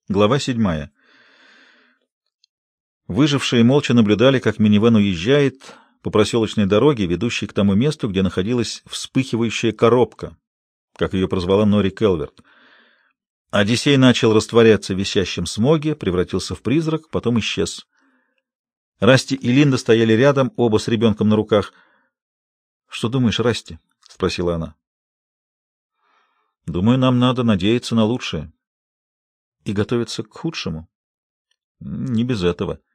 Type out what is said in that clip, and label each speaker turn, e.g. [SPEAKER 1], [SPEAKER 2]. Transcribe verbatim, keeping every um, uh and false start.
[SPEAKER 1] Глава седьмая. Выжившие молча наблюдали, как минивэн уезжает по проселочной дороге, ведущей к тому месту, где находилась вспыхивающая коробка, как ее прозвала Нори Келверт. Одиссей начал растворяться в висящем смоге, превратился в призрак, потом исчез. Расти и Линда стояли рядом, оба с ребенком на руках. — Что думаешь, Расти? — спросила она. — Думаю, нам надо надеяться на лучшее. — И готовиться к худшему? — Не без этого.